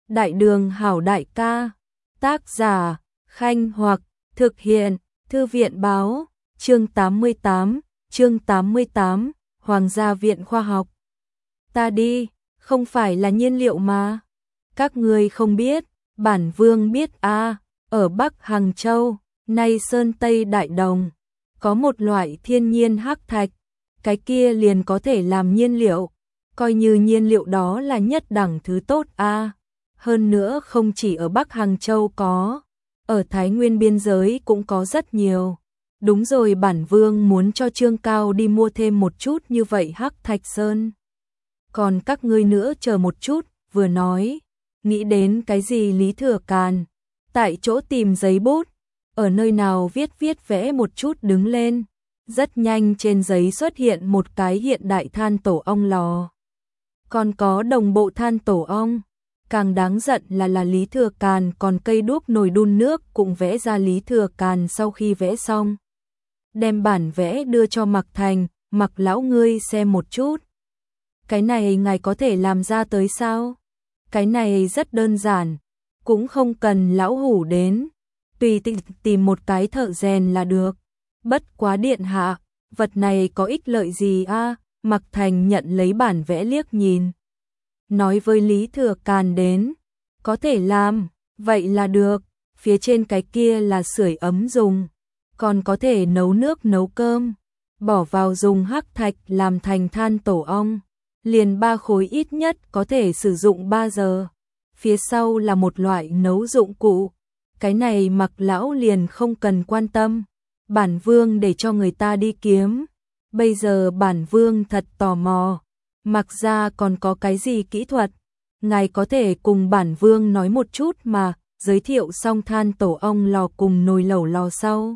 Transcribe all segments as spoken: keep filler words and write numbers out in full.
Đại đường hảo đại ca, tác giả, Khanh Hoặc, thực hiện, Thư viện báo, chương tám mươi tám, chương tám mươi tám, Hoàng gia viện khoa học. Ta đi, không phải là nhiên liệu mà. Các ngươi không biết, bản vương biết a, à, ở Bắc Hàng Châu, nay Sơn Tây Đại Đồng, có một loại thiên nhiên hắc thạch, cái kia liền có thể làm nhiên liệu, coi như nhiên liệu đó là nhất đẳng thứ tốt a. À. Hơn nữa không chỉ ở Bắc Hàng Châu có, ở Thái Nguyên biên giới cũng có rất nhiều. Đúng rồi, bản vương muốn cho Trương Cao đi mua thêm một chút như vậy hắc thạch sơn. Còn các ngươi nữa chờ một chút, vừa nói, nghĩ đến cái gì Lý Thừa Càn, tại chỗ tìm giấy bút, ở nơi nào viết viết vẽ một chút đứng lên. Rất nhanh trên giấy xuất hiện một cái hiện đại than tổ ong lò. Còn có đồng bộ than tổ ong. Càng đáng giận là là Lý Thừa Càn còn cây đuốc nồi đun nước cũng vẽ ra. Lý Thừa Càn sau khi vẽ xong, đem bản vẽ đưa cho Mạc Thành, Mạc lão ngươi xem một chút. Cái này ngài có thể làm ra tới sao? Cái này rất đơn giản, cũng không cần lão hủ đến, tùy tìm một cái thợ rèn là được. Bất quá điện hạ, vật này có ích lợi gì a? À? Mạc Thành nhận lấy bản vẽ liếc nhìn, nói với Lý Thừa Càn đến, có thể làm, vậy là được, phía trên cái kia là sưởi ấm dùng, còn có thể nấu nước nấu cơm, bỏ vào dùng hắc thạch làm thành than tổ ong, liền ba khối ít nhất có thể sử dụng ba giờ. Phía sau là một loại nấu dụng cụ, cái này Mạc lão liền không cần quan tâm, bản vương để cho người ta đi kiếm. Bây giờ bản vương thật tò mò, Mạc gia còn có cái gì kỹ thuật, ngài có thể cùng bản vương nói một chút mà. Giới thiệu xong than tổ ong lò cùng nồi lẩu lò sau,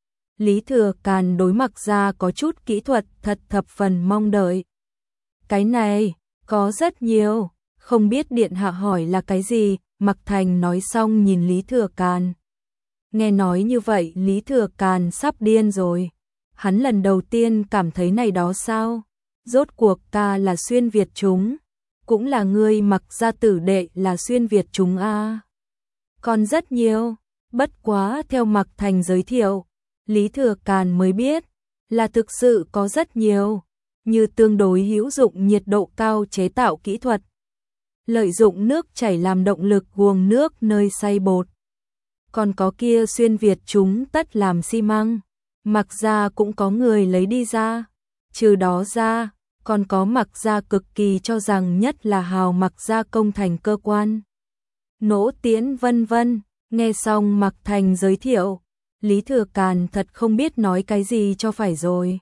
Lý Thừa Càn đối Mạc gia có chút kỹ thuật thật thập phần mong đợi. Cái này, có rất nhiều, không biết điện hạ hỏi là cái gì. Mạc Thành nói xong nhìn Lý Thừa Càn. Nghe nói như vậy Lý Thừa Càn sắp điên rồi. Hắn lần đầu tiên cảm thấy này đó sao? Rốt cuộc ta là xuyên Việt chúng, cũng là ngươi Mạc gia tử đệ là xuyên Việt chúng a. À. Còn rất nhiều, bất quá theo Mạc Thành giới thiệu, Lý Thừa Càn mới biết là thực sự có rất nhiều, như tương đối hữu dụng nhiệt độ cao chế tạo kỹ thuật, lợi dụng nước chảy làm động lực guồng nước nơi xay bột. Còn có kia xuyên Việt chúng tất làm xi măng, Mạc gia cũng có người lấy đi ra. Trừ đó ra, còn có Mạc gia cực kỳ cho rằng nhất là hào Mạc gia công thành cơ quan, nỗ tiễn vân vân. Nghe xong Mạc Thành giới thiệu, Lý Thừa Càn thật không biết nói cái gì cho phải rồi.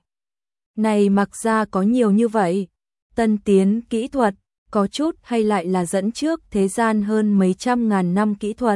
Này Mạc gia có nhiều như vậy, tân tiến kỹ thuật, có chút hay lại là dẫn trước thế gian hơn mấy trăm ngàn năm kỹ thuật.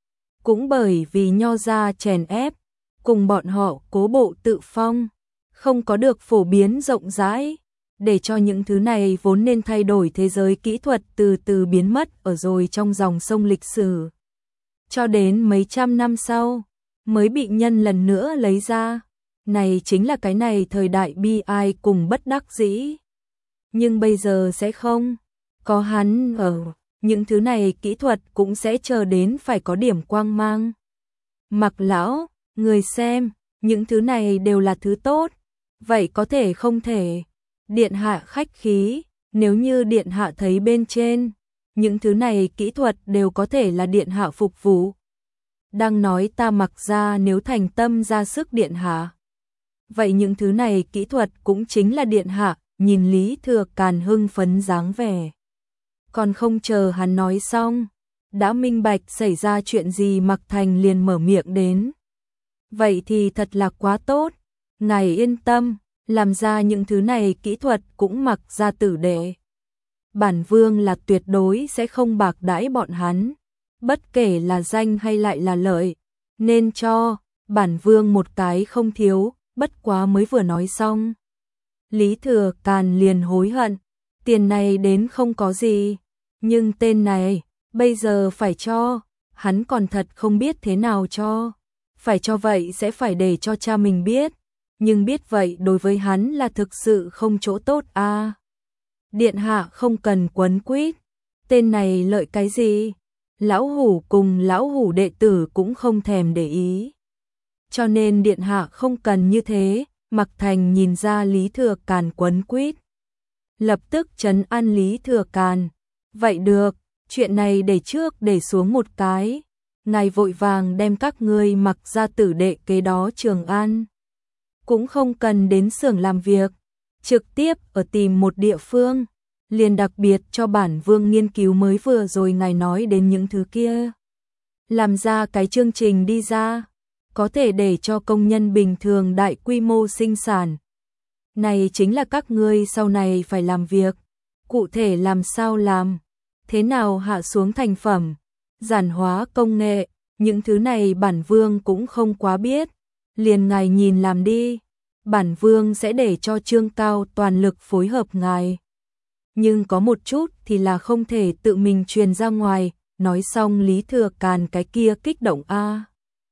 Cũng bởi vì nho gia chèn ép, cùng bọn họ cố bộ tự phong, không có được phổ biến rộng rãi, để cho những thứ này vốn nên thay đổi thế giới kỹ thuật từ từ biến mất ở rồi trong dòng sông lịch sử. Cho đến mấy trăm năm sau, mới bị nhân lần nữa lấy ra. Này chính là cái này thời đại bi ai cùng bất đắc dĩ. Nhưng bây giờ sẽ không, có hắn ở, những thứ này kỹ thuật cũng sẽ chờ đến phải có điểm quang mang. Mạc lão, người xem, những thứ này đều là thứ tốt, vậy có thể không thể. Điện hạ khách khí, nếu như điện hạ thấy bên trên, những thứ này kỹ thuật đều có thể là điện hạ phục vụ. Đang nói ta Mạc gia nếu thành tâm ra sức điện hạ, vậy những thứ này kỹ thuật cũng chính là điện hạ. Nhìn Lý Thừa Càn hưng phấn dáng vẻ, còn không chờ hắn nói xong, đã minh bạch xảy ra chuyện gì. Mạc Thành liền mở miệng đến. Vậy thì thật là quá tốt, ngài yên tâm, làm ra những thứ này kỹ thuật cũng Mạc gia tử đệ. Bản vương là tuyệt đối sẽ không bạc đãi bọn hắn, bất kể là danh hay lại là lợi, nên cho bản vương một cái không thiếu. Bất quá mới vừa nói xong, Lý Thừa Càn liền hối hận, tiền này đến không có gì, nhưng tên này, bây giờ phải cho, hắn còn thật không biết thế nào cho. Phải cho vậy sẽ phải để cho cha mình biết, nhưng biết vậy đối với hắn là thực sự không chỗ tốt a. À. Điện hạ không cần quấn quýt, tên này lợi cái gì, Lão hủ cùng lão hủ đệ tử cũng không thèm để ý. Cho nên điện hạ không cần như thế. Mặc Thành nhìn ra Lý Thừa Càn quấn quýt, lập tức trấn an Lý Thừa Càn. Vậy được, chuyện này để trước để xuống một cái. Ngài vội vàng đem các ngươi Mặc gia tử đệ kế đó Trường An. Cũng không cần đến xưởng làm việc, trực tiếp ở tìm một địa phương, liền đặc biệt cho bản vương nghiên cứu mới vừa rồi ngài nói đến những thứ kia. Làm ra cái chương trình đi ra, có thể để cho công nhân bình thường đại quy mô sinh sản. Này chính là các ngươi sau này phải làm việc, cụ thể làm sao làm, thế nào hạ xuống thành phẩm, giản hóa công nghệ, những thứ này bản vương cũng không quá biết, liền ngài nhìn làm đi, bản vương sẽ để cho Trương Cao toàn lực phối hợp ngài. Nhưng có một chút thì là không thể tự mình truyền ra ngoài. Nói xong Lý Thừa Càn cái kia kích động a.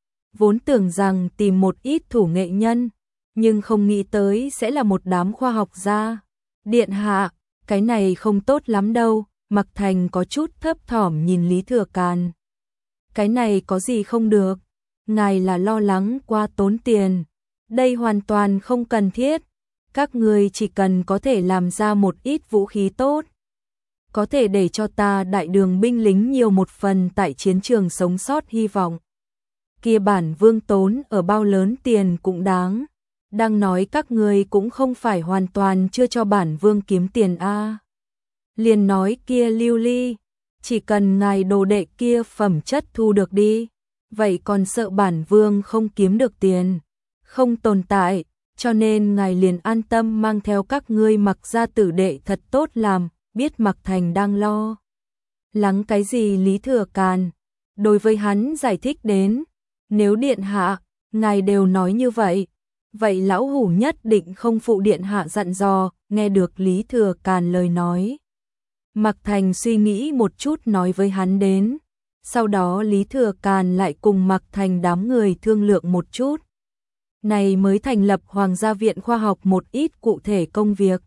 Vốn tưởng rằng tìm một ít thủ nghệ nhân, nhưng không nghĩ tới sẽ là một đám khoa học gia. Điện hạ, cái này không tốt lắm đâu. Mặc Thành có chút thấp thỏm nhìn Lý Thừa Càn. Cái này có gì không được, ngài là lo lắng quá tốn tiền, đây hoàn toàn không cần thiết. Các người chỉ cần có thể làm ra một ít vũ khí tốt, có thể để cho ta đại đường binh lính nhiều một phần tại chiến trường sống sót hy vọng. Kia bản vương tốn ở bao lớn tiền cũng đáng. Đang nói các người cũng không phải hoàn toàn chưa cho bản vương kiếm tiền a. Liền nói kia Lưu Ly, chỉ cần ngài đồ đệ kia phẩm chất thu được đi, vậy còn sợ bản vương không kiếm được tiền, không tồn tại. Cho nên ngài liền an tâm mang theo các ngươi Mặc gia tử đệ thật tốt làm. Biết Mặc Thành đang lo lắng cái gì Lý Thừa Càn đối với hắn giải thích đến, nếu điện hạ ngài đều nói như vậy, vậy lão hủ nhất định không phụ điện hạ dặn dò. Nghe được Lý Thừa Càn lời nói, Mặc Thành suy nghĩ một chút nói với hắn đến, sau đó Lý Thừa Càn lại cùng Mặc Thành đám người thương lượng một chút. Này mới thành lập Hoàng gia viện khoa học một ít cụ thể công việc.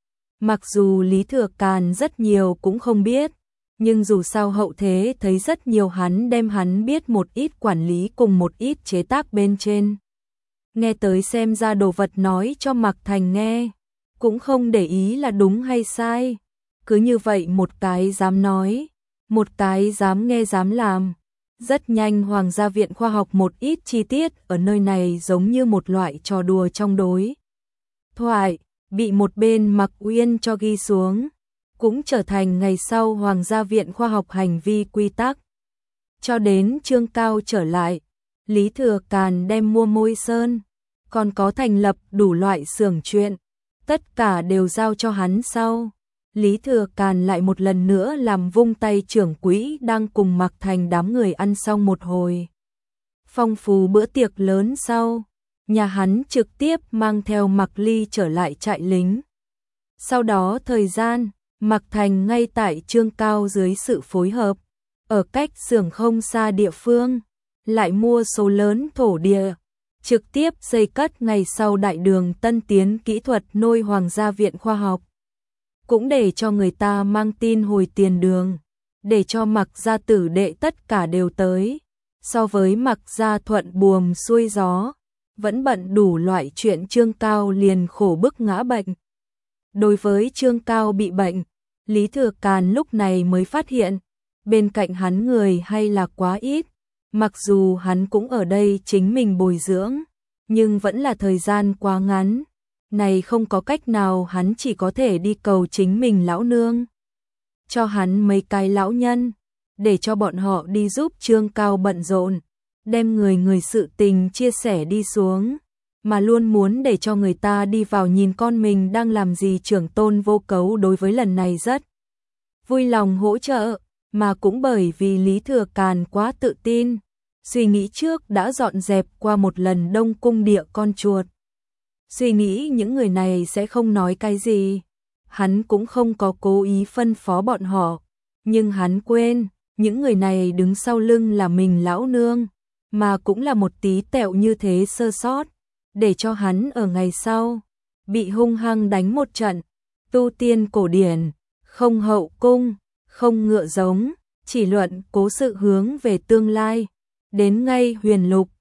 Mặc dù Lý Thừa Càn rất nhiều cũng không biết, nhưng dù sao hậu thế thấy rất nhiều hắn đem hắn biết một ít quản lý cùng một ít chế tác bên trên. Nghe tới xem ra đồ vật nói cho Mặc Thành nghe, cũng không để ý là đúng hay sai. Cứ như vậy một cái dám nói, một cái dám nghe dám làm. Rất nhanh Hoàng gia viện khoa học một ít chi tiết ở nơi này giống như một loại trò đùa trong đối thoại, bị một bên Mặc Uyên cho ghi xuống, cũng trở thành ngày sau Hoàng gia viện khoa học hành vi quy tắc. Cho đến Trương Cao trở lại, Lý Thừa Càn đem mua môi sơn, còn có thành lập đủ loại xưởng chuyện, tất cả đều giao cho hắn sau. Lý Thừa Càn lại một lần nữa làm vung tay trưởng quỹ đang cùng Mặc Thành đám người ăn xong một hồi phong phú bữa tiệc lớn sau, nhà hắn trực tiếp mang theo Mặc Ly trở lại trại lính. Sau đó thời gian, Mặc Thành ngay tại Trương Cao dưới sự phối hợp, ở cách xưởng không xa địa phương, lại mua số lớn thổ địa, trực tiếp xây cất ngày sau đại đường tân tiến kỹ thuật nôi Hoàng gia viện khoa học. Cũng để cho người ta mang tin hồi tiền đường, để cho Mặc gia tử đệ tất cả đều tới. So với Mặc gia thuận buồm xuôi gió, vẫn bận đủ loại chuyện, Trương Cao liền khổ bức ngã bệnh. Đối với Trương Cao bị bệnh, Lý Thừa Càn lúc này mới phát hiện, bên cạnh hắn người hay là quá ít. Mặc dù hắn cũng ở đây chính mình bồi dưỡng, nhưng vẫn là thời gian quá ngắn. Này không có cách nào, hắn chỉ có thể đi cầu chính mình lão nương, cho hắn mấy cái lão nhân, để cho bọn họ đi giúp Trương Cao bận rộn, đem người người sự tình chia sẻ đi xuống, mà luôn muốn để cho người ta đi vào nhìn con mình đang làm gì. Trưởng tôn Vô Cấu đối với lần này rất vui lòng hỗ trợ, mà cũng bởi vì Lý Thừa Càn quá tự tin, suy nghĩ trước đã dọn dẹp qua một lần Đông Cung địa con chuột. Suy nghĩ những người này sẽ không nói cái gì, hắn cũng không có cố ý phân phó bọn họ, nhưng hắn quên, những người này đứng sau lưng là mình lão nương, mà cũng là một tí tẹo như thế sơ sót, để cho hắn ở ngày sau bị hung hăng đánh một trận. Tu tiên cổ điển, không hậu cung, không ngựa giống, chỉ luận cố sự hướng về tương lai. Đến ngay huyền lục,